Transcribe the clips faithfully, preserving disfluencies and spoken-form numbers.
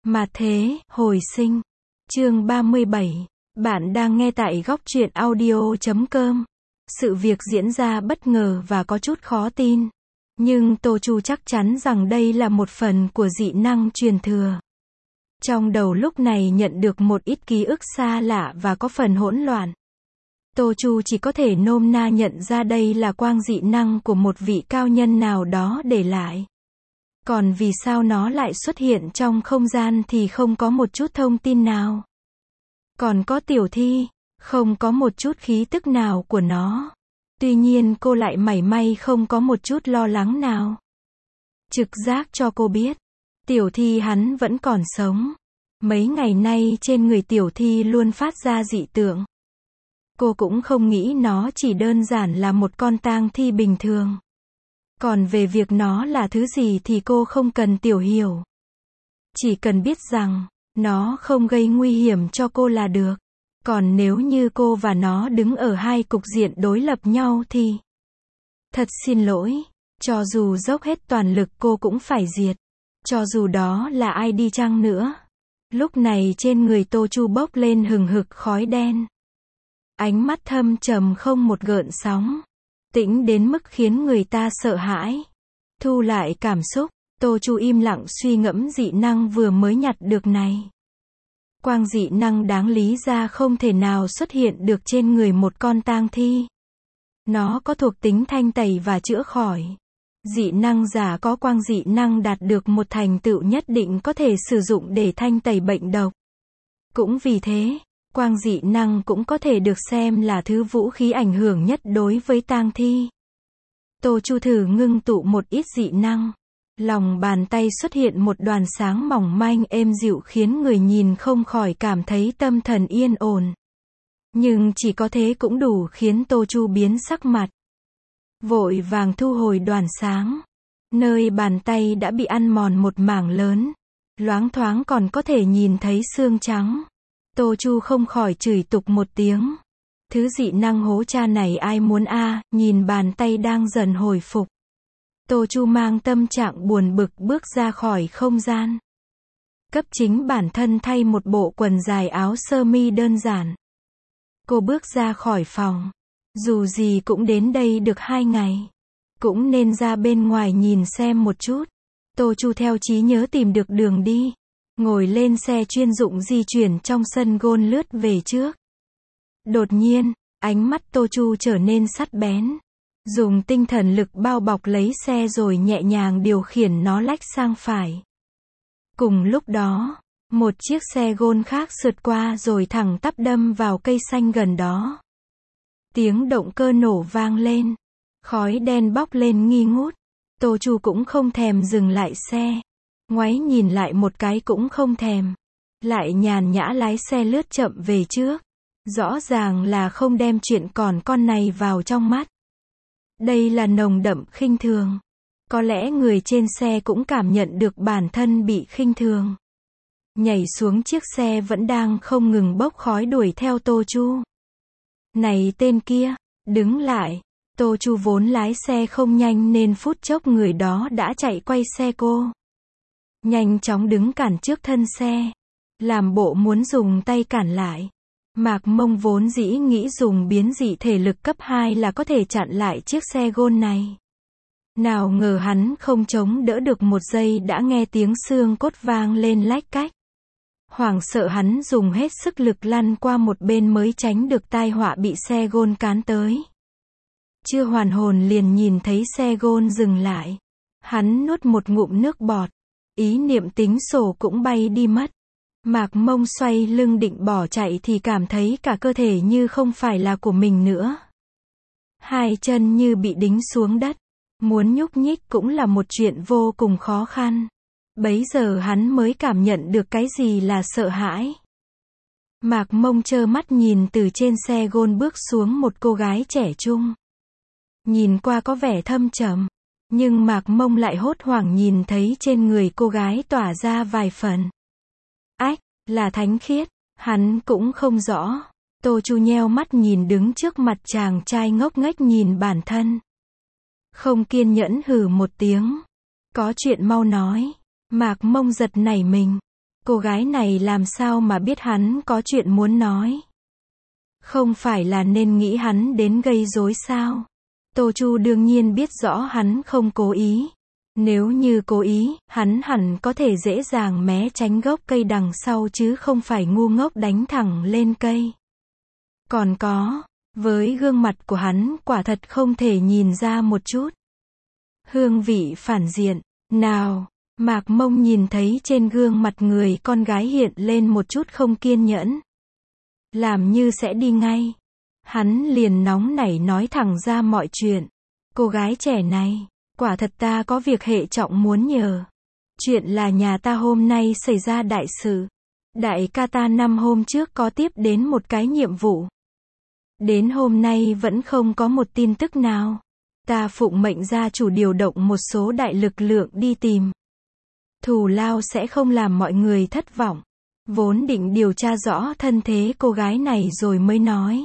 Mà thế, hồi sinh. Chương ba mươi bảy. Bạn đang nghe tại góc truyện audio chấm com. Sự việc diễn ra bất ngờ và có chút khó tin. Nhưng Tô Chu chắc chắn rằng đây là một phần của dị năng truyền thừa. Trong đầu lúc này nhận được một ít ký ức xa lạ và có phần hỗn loạn. Tô Chu chỉ có thể nôm na nhận ra đây là quang dị năng của một vị cao nhân nào đó để lại. Còn vì sao nó lại xuất hiện trong không gian thì không có một chút thông tin nào. Còn có Tiểu Thi, không có một chút khí tức nào của nó. Tuy nhiên cô lại mảy may không có một chút lo lắng nào. Trực giác cho cô biết, Tiểu Thi hắn vẫn còn sống. Mấy ngày nay trên người Tiểu Thi luôn phát ra dị tượng. Cô cũng không nghĩ nó chỉ đơn giản là một con tang thi bình thường. Còn về việc nó là thứ gì thì cô không cần tiểu hiểu. Chỉ cần biết rằng, nó không gây nguy hiểm cho cô là được. Còn nếu như cô và nó đứng ở hai cục diện đối lập nhau thì... Thật xin lỗi, cho dù dốc hết toàn lực cô cũng phải diệt. Cho dù đó là ai đi chăng nữa. Lúc này trên người Tô Chu bốc lên hừng hực khói đen. Ánh mắt thâm trầm không một gợn sóng. Tĩnh đến mức khiến người ta sợ hãi. Thu lại cảm xúc, Tô Chu im lặng suy ngẫm dị năng vừa mới nhặt được này. Quang dị năng đáng lý ra không thể nào xuất hiện được trên người một con tang thi. Nó có thuộc tính thanh tẩy và chữa khỏi. Dị năng giả có quang dị năng đạt được một thành tựu nhất định có thể sử dụng để thanh tẩy bệnh độc. Cũng vì thế, quang dị năng cũng có thể được xem là thứ vũ khí ảnh hưởng nhất đối với tang thi. Tô Chu thử ngưng tụ một ít dị năng. Lòng bàn tay xuất hiện một đoàn sáng mỏng manh êm dịu khiến người nhìn không khỏi cảm thấy tâm thần yên ổn. Nhưng chỉ có thế cũng đủ khiến Tô Chu biến sắc mặt. Vội vàng thu hồi đoàn sáng. Nơi bàn tay đã bị ăn mòn một mảng lớn. Loáng thoáng còn có thể nhìn thấy xương trắng. Tô Chu không khỏi chửi tục một tiếng. Thứ dị năng hố cha này ai muốn a, à, nhìn bàn tay đang dần hồi phục. Tô Chu mang tâm trạng buồn bực bước ra khỏi không gian. Cấp chính bản thân thay một bộ quần dài áo sơ mi đơn giản. Cô bước ra khỏi phòng. Dù gì cũng đến đây được hai ngày. Cũng nên ra bên ngoài nhìn xem một chút. Tô Chu theo trí nhớ tìm được đường đi. Ngồi lên xe chuyên dụng di chuyển trong sân gôn lướt về trước. Đột nhiên, ánh mắt Tô Chu trở nên sắc bén. Dùng tinh thần lực bao bọc lấy xe rồi nhẹ nhàng điều khiển nó lách sang phải. Cùng lúc đó, một chiếc xe gôn khác sượt qua rồi thẳng tắp đâm vào cây xanh gần đó. Tiếng động cơ nổ vang lên. Khói đen bốc lên nghi ngút. Tô Chu cũng không thèm dừng lại xe. Ngoái nhìn lại một cái cũng không thèm. Lại nhàn nhã lái xe lướt chậm về trước. Rõ ràng là không đem chuyện còn con này vào trong mắt. Đây là nồng đậm khinh thường. Có lẽ người trên xe cũng cảm nhận được bản thân bị khinh thường. Nhảy xuống chiếc xe vẫn đang không ngừng bốc khói đuổi theo Tô Chu. Này tên kia, đứng lại. Tô Chu vốn lái xe không nhanh nên phút chốc người đó đã chạy quay xe cô. Nhanh chóng đứng cản trước thân xe. Làm bộ muốn dùng tay cản lại. Mạc Mông vốn dĩ nghĩ dùng biến dị thể lực cấp hai là có thể chặn lại chiếc xe gôn này. Nào ngờ hắn không chống đỡ được một giây đã nghe tiếng xương cốt vang lên lách cách. Hoảng sợ hắn dùng hết sức lực lăn qua một bên mới tránh được tai họa bị xe gôn cán tới. Chưa hoàn hồn liền nhìn thấy xe gôn dừng lại. Hắn nuốt một ngụm nước bọt. Ý niệm tính sổ cũng bay đi mất. Mạc Mông xoay lưng định bỏ chạy thì cảm thấy cả cơ thể như không phải là của mình nữa. Hai chân như bị đính xuống đất. Muốn nhúc nhích cũng là một chuyện vô cùng khó khăn. Bấy giờ hắn mới cảm nhận được cái gì là sợ hãi. Mạc Mông trơ mắt nhìn từ trên xe gôn bước xuống một cô gái trẻ trung. Nhìn qua có vẻ thâm trầm. Nhưng Mạc Mông lại hốt hoảng nhìn thấy trên người cô gái tỏa ra vài phần. Ách, là thánh khiết, hắn cũng không rõ. Tô Chu nheo mắt nhìn đứng trước mặt chàng trai ngốc nghếch nhìn bản thân. Không kiên nhẫn hừ một tiếng. Có chuyện mau nói. Mạc Mông giật nảy mình. Cô gái này làm sao mà biết hắn có chuyện muốn nói? Không phải là nên nghĩ hắn đến gây rối sao? Tô Chu đương nhiên biết rõ hắn không cố ý. Nếu như cố ý, hắn hẳn có thể dễ dàng né tránh gốc cây đằng sau chứ không phải ngu ngốc đánh thẳng lên cây. Còn có, với gương mặt của hắn quả thật không thể nhìn ra một chút hương vị phản diện nào. Mạc Mông nhìn thấy trên gương mặt người con gái hiện lên một chút không kiên nhẫn. Làm như sẽ đi ngay. Hắn liền nóng nảy nói thẳng ra mọi chuyện. Cô gái trẻ này, quả thật ta có việc hệ trọng muốn nhờ. Chuyện là nhà ta hôm nay xảy ra đại sự. Đại ca ta năm hôm trước có tiếp đến một cái nhiệm vụ. Đến hôm nay vẫn không có một tin tức nào. Ta phụng mệnh gia chủ điều động một số đại lực lượng đi tìm. Thù lao sẽ không làm mọi người thất vọng. Vốn định điều tra rõ thân thế cô gái này rồi mới nói.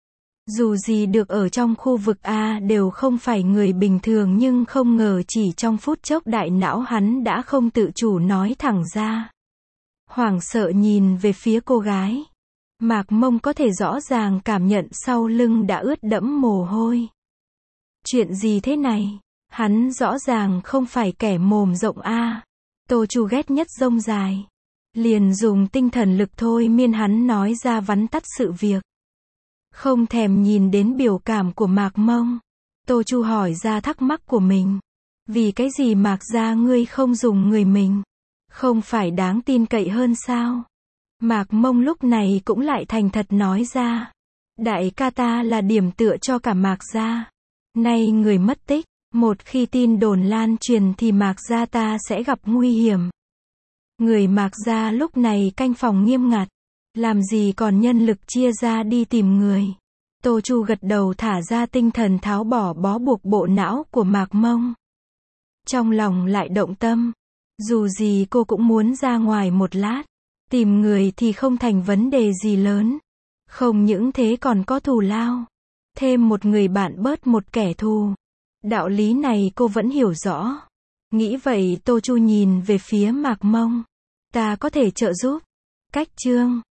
Dù gì được ở trong khu vực A đều không phải người bình thường, nhưng không ngờ chỉ trong phút chốc đại não hắn đã không tự chủ nói thẳng ra. Hoảng sợ nhìn về phía cô gái. Mạc Mông có thể rõ ràng cảm nhận sau lưng đã ướt đẫm mồ hôi. Chuyện gì thế này? Hắn rõ ràng không phải kẻ mồm rộng A. Tô Chu ghét nhất rông dài. Liền dùng tinh thần lực thôi miên hắn nói ra vắn tắt sự việc. Không thèm nhìn đến biểu cảm của Mạc Mông. Tô Chu hỏi ra thắc mắc của mình. Vì cái gì Mạc gia ngươi không dùng người mình? Không phải đáng tin cậy hơn sao? Mạc Mông lúc này cũng lại thành thật nói ra. Đại ca ta là điểm tựa cho cả Mạc gia. Nay người mất tích. Một khi tin đồn lan truyền thì Mạc gia ta sẽ gặp nguy hiểm. Người Mạc gia lúc này canh phòng nghiêm ngặt. Làm gì còn nhân lực chia ra đi tìm người. Tô Chu gật đầu thả ra tinh thần tháo bỏ bó buộc bộ não của Mạc Mông. Trong lòng lại động tâm. Dù gì cô cũng muốn ra ngoài một lát. Tìm người thì không thành vấn đề gì lớn. Không những thế còn có thù lao. Thêm một người bạn bớt một kẻ thù. Đạo lý này cô vẫn hiểu rõ. Nghĩ vậy Tô Chu nhìn về phía Mạc Mông. Ta có thể trợ giúp. Cách chương